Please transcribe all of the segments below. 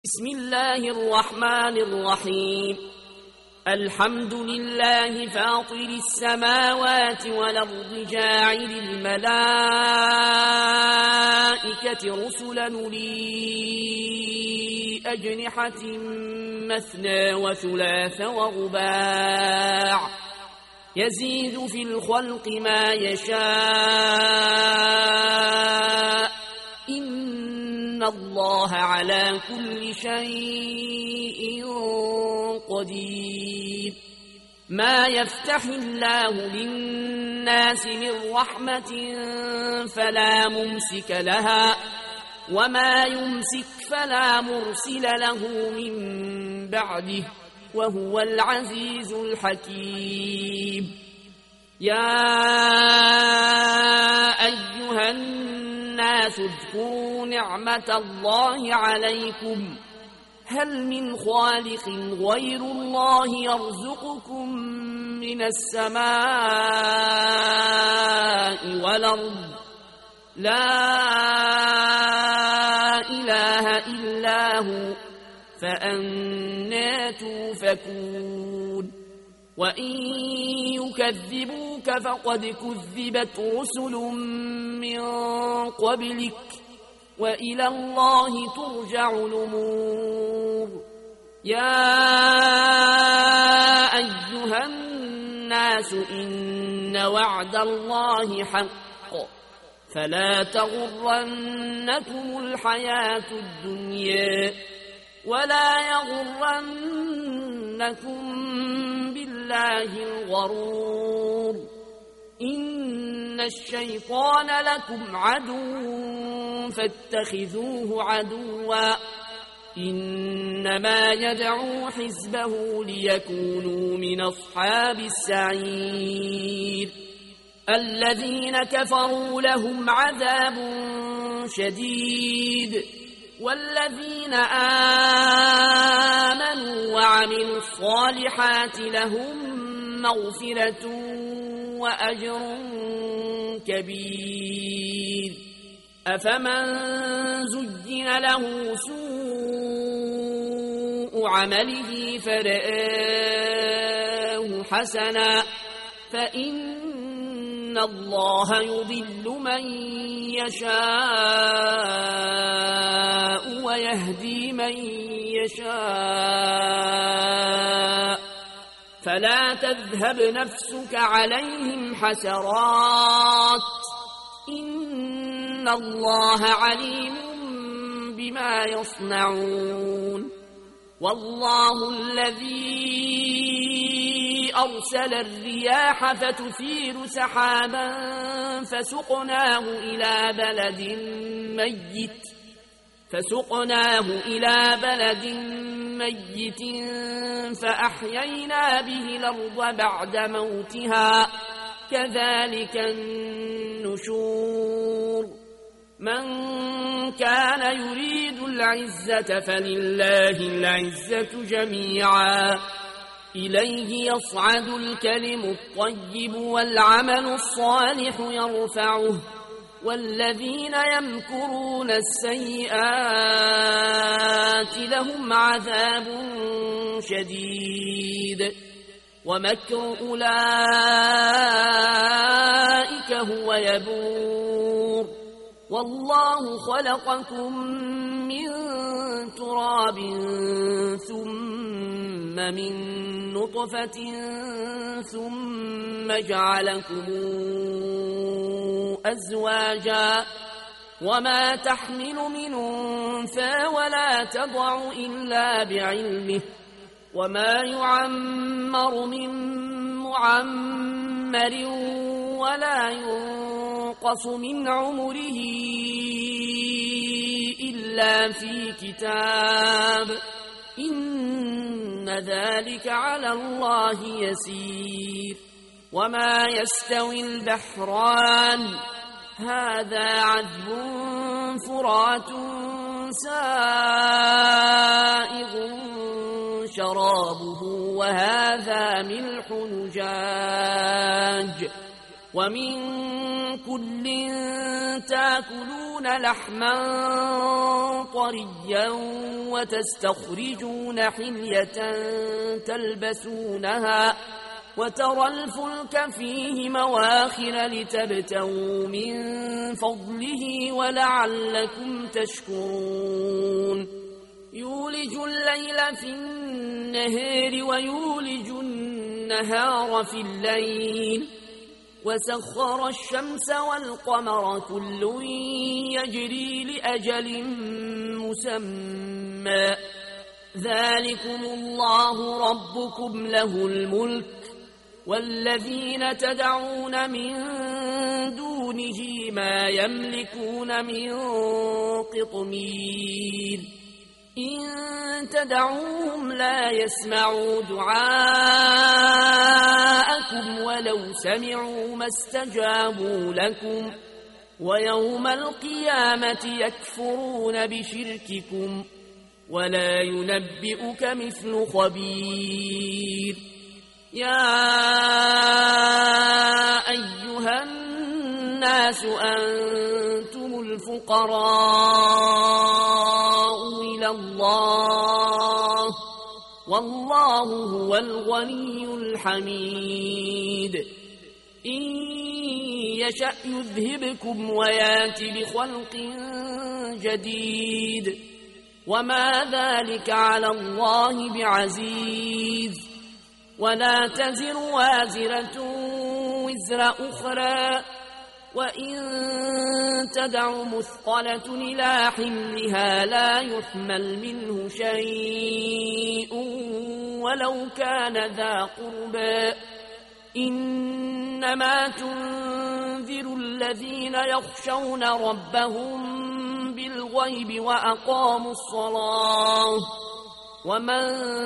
بسم الله الرحمن الرحيم. الحمد لله فاطر السماوات والأرض جاعل الملائكة رسلا أولي أجنحة مثنى وثلاث ورباع يزيد في الخلق ما يشاء إن الله على كل شيء قدير. ما يفتح الله للناس من رحمة فلا ممسك لها وما يمسك فلا مرسل له من بعده وهو العزيز الحكيم. يا أيها الناس اذكروا نعمة الله عليكم هل من خالق غير الله يرزقكم من السماء والأرض لا إله إلا هو فأنى توفكون. وإن يكذبوك فقد كذبت رسل من قبلك وإلى الله ترجع الأمور. يا أيها الناس إن وعد الله حق فلا تغرنكم الحياة الدنيا ولا يغرنكم بالله الغرور. إن الشيطان لكم عدو فاتخذوه عدوا إنما يدعو حزبه ليكونوا من أصحاب السعير. الذين كفروا لهم عذاب شديد والذين آمنوا وعملوا الصالحات لهم مغفرة وأجر كبير. أفمن زين له سوء عمله فرآه حسنا فإن الله يضل من يشاء ويهدي من يشاء فلا تذهب نفسك عليهم حسرات إن الله عليم بما يصنعون. والله الذي أرسل الرياح فتثير سحابا فسقناه إلى بلد ميت فأحيينا به الأرض بعد موتها كذلك النشور. من كان يريد العزة فلله العزة جميعا إليه يصعد الكلم الطيب والعمل الصالح يرفعه والذين يمكرون السيئات لهم عذاب شديد ومكر أولئك هو يبور. والله خلقكم من تراب ثم من نطفة ثم جعلكم أزواجا وما تحمل من أنثى ولا تضع إلا بعلمه وما يعمر من معمر ولا ينقص من عمره إلا في كتاب إن ذلك على الله يسير. وما يستوي البحران هذا عذب فرات سائغ شرابه وهذا ملح نجاج ومن كل تأكلون تأكلون لحما طريا وتستخرجون حلية تلبسونها وترى الفلك فيه مواخر لتبتغوا من فضله ولعلكم تشكرون يولج الليل في النهار ويولج النهار في الليل وسخر الشمس والقمر كل يجري لأجل مسمى ذلكم الله ربكم له الملك والذين تدعون من دونه ما يملكون من قطمير إن تدعوهم لا يسمعوا دعاءكم ولو سمعوا ما استجابوا لكم ويوم القيامة يكفرون بشرككم ولا ينبئك مثل خبير يا أيها الناس أنتم الفقراء إلى الله والله هو الغني الحميد إن يشأ يذهبكم ويات بخلق جديد وما ذلك على الله بعزيز ولا تزر وازرة وزر أخرى وإن تدع مثقلة إلى حملها لا يحمل منه شيء ولو كان ذا قربى إنما تنذر الذين يخشون ربهم بالغيب وأقاموا الصلاة ومن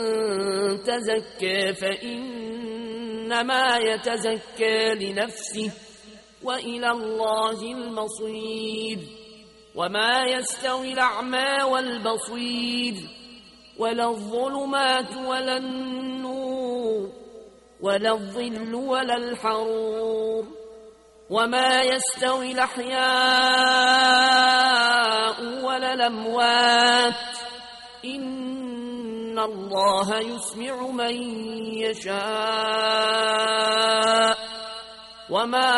تزكى فإنما يتزكى لنفسه وإلى الله المصير وما يستوي الأعمى والبصير ولا الظلمات ولا النور ولا الظل ولا الحرور وما يستوي الأحياء ولا الأموات إن الله يسمع من يشاء وما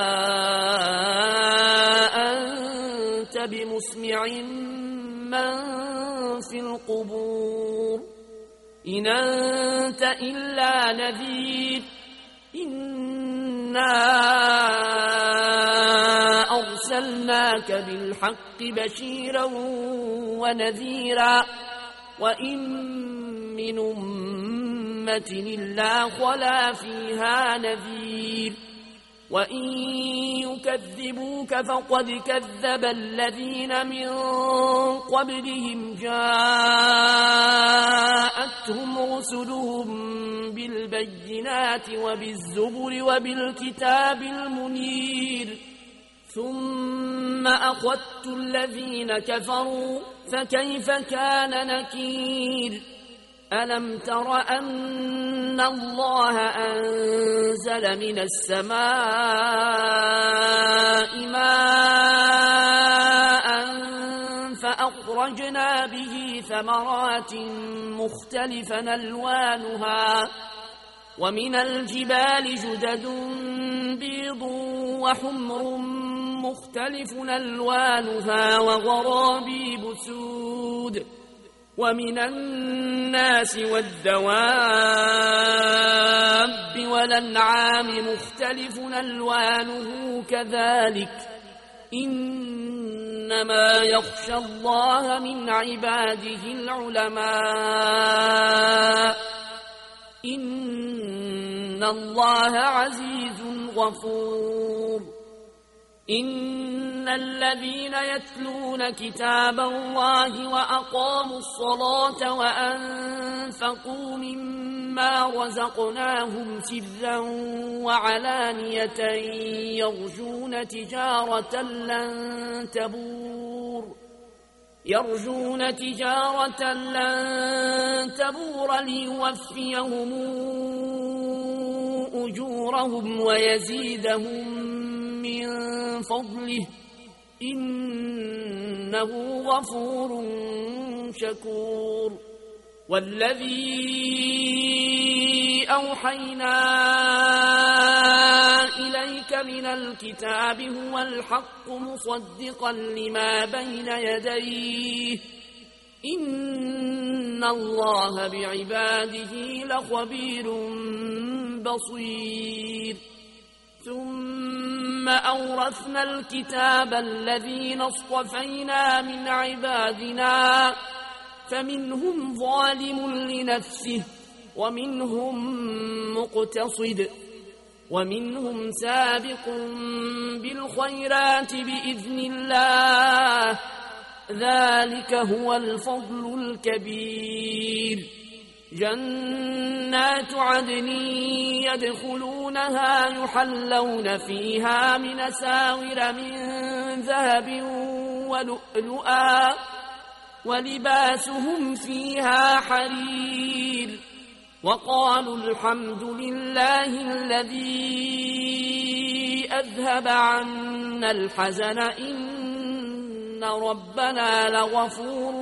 أنت بمسمع من في القبور إن أنت إلا نذير إنا أرسلناك بالحق بشيرا ونذيرا وإن من أمة إلا خلا فيها نذير وإن يكذبوك فقد كذب الذين من قبلهم جاءتهم رسلهم بالبينات وبالزبر وبالكتاب المنير ثم أخذت الذين كفروا فكيف كان نكير ألم تر أن الله أنزل من السماء ماء فأخرجنا به ثمرات مختلفا ألوانها ومن الجبال جدد بيض وحمر مختلف ألوانها وغرابيب سود ومن الناس والدواب والأنعام مختلف ألوانه كذلك إنما يخشى الله من عباده العلماء إن الله عزيز غفور إن الذين يتلون كتاب الله وأقاموا الصلاة وأنفقوا مما رزقناهم سرا وعلانية يرجون تجارة لن تبور ليوفيهم أجورهم ويزيدهم من فضله إنه غفور شكور والذي أوحينا إليك من الكتاب هو الحق مصدقا لما بين يديه إن الله بعباده لخبير بصير ثم أورثنا الكتاب الذين اصطفينا من عبادنا فمنهم ظالم لنفسه ومنهم مقتصد ومنهم سابق بالخيرات بإذن الله ذلك هو الفضل الكبير جنات عدن يدخلونها يحلون فيها من أساور من ذهب ولؤلؤا ولباسهم فيها حرير وقالوا الحمد لله الذي أذهب عنا الحزن إن ربنا لغفور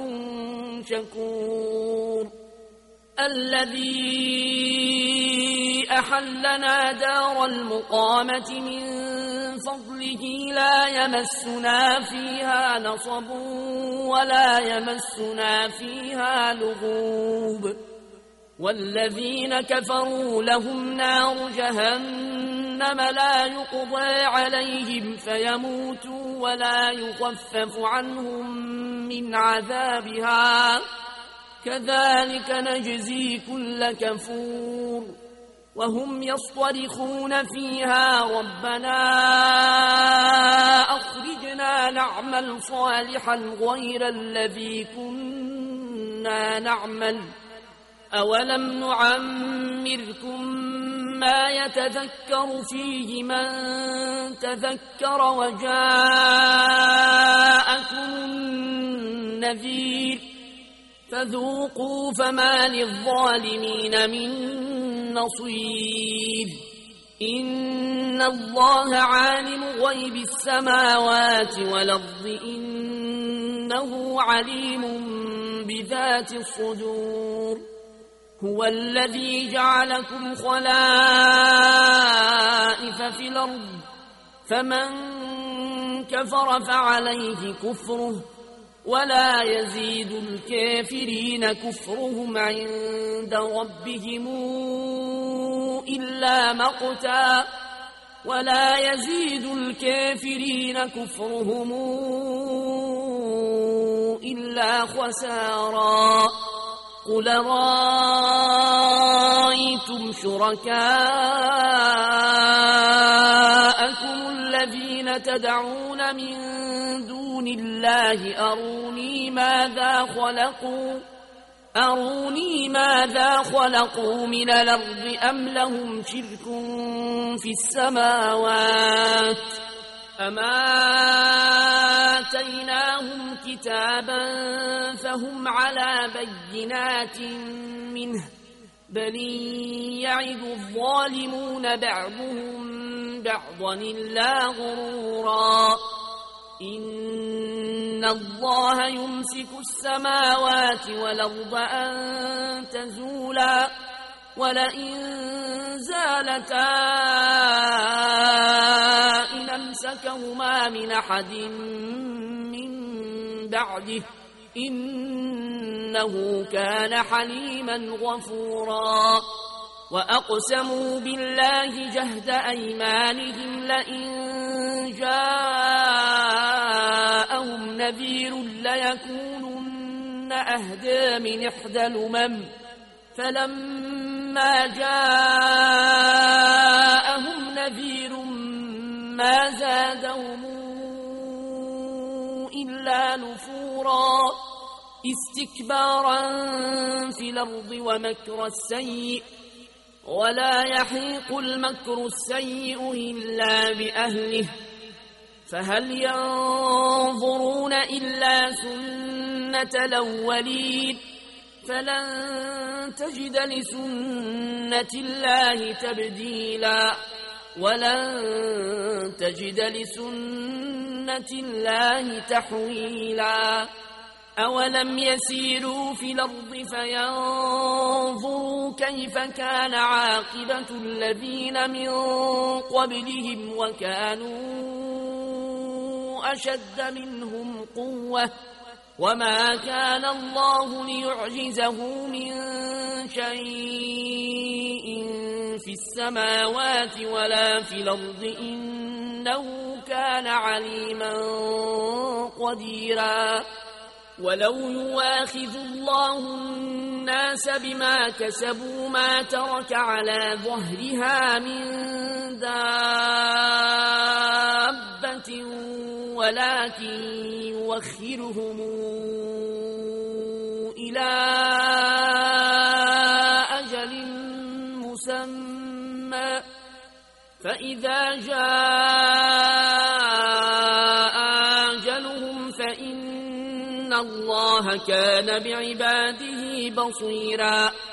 شكور الذي أحلنا دار المقامة من فضله لا يمسنا فيها نصب ولا يمسنا فيها لغوب والذين كفروا لهم نار جهنم لا يقضى عليهم فيموتوا ولا يخفف عنهم من عذابها كذلك نجزي كل كفور وهم يصطرخون فيها ربنا أخرجنا نعمل صالحا غير الذي كنا نعمل أولم نعمركم ما يتذكر فيه من تذكر وجاءكم النذير فذوقوا فما للظالمين من نصير إن الله عالم غيب السماوات والأرض إنه عليم بذات الصدور هو الذي جعلكم خلائف في الأرض فمن كفر فعليه كفره ولا يزيد الكافرين كفرهم عند ربهم إلا مقتا ولا يزيد الكافرين كفرهم إلا خسارا قل رأيتم شركاءكم الذين تدعون من دون الله أروني ماذا خلقوا من الأرض أم لهم شرك في السماوات أما آتيناهم كتابا فهم على بينات منه بل يعد الظالمون بعضهم بعضا إلا غرورا إن الله يمسك السماوات والأرض أن تزولا ولئن زالتا إن أمسكهما من أحد من بعده إنه كان حليما غفورا وأقسموا بالله جهد أيمانهم لئن جاءهم نذير ليكونن أهدى من إحدى الأمم فلما جاءهم نذير ما زادهم إلا نفورا استكبارا في الأرض ومكر السيء ولا يحيق المكر السيء إلا بأهله فهل ينظرون إلا سنة الأولين فلن تجد لسنة الله تبديلا ولن تجد لسنة الله تحويلا أولم يسيروا في الأرض فينظروا كيف كان عاقبة الذين من قبلهم وكانوا أشد منهم قوة وما كان الله ليعجزه من شيء في السماوات ولا في الأرض إنه كان عليما قديرا ولو يواخذ الله الناس بما كسبوا ما ترك على ظهرها من دابة ولكن يوخرهم إلى أجل مسمى فإذا جاء أجلهم فإن الله كان بعباده بصيرا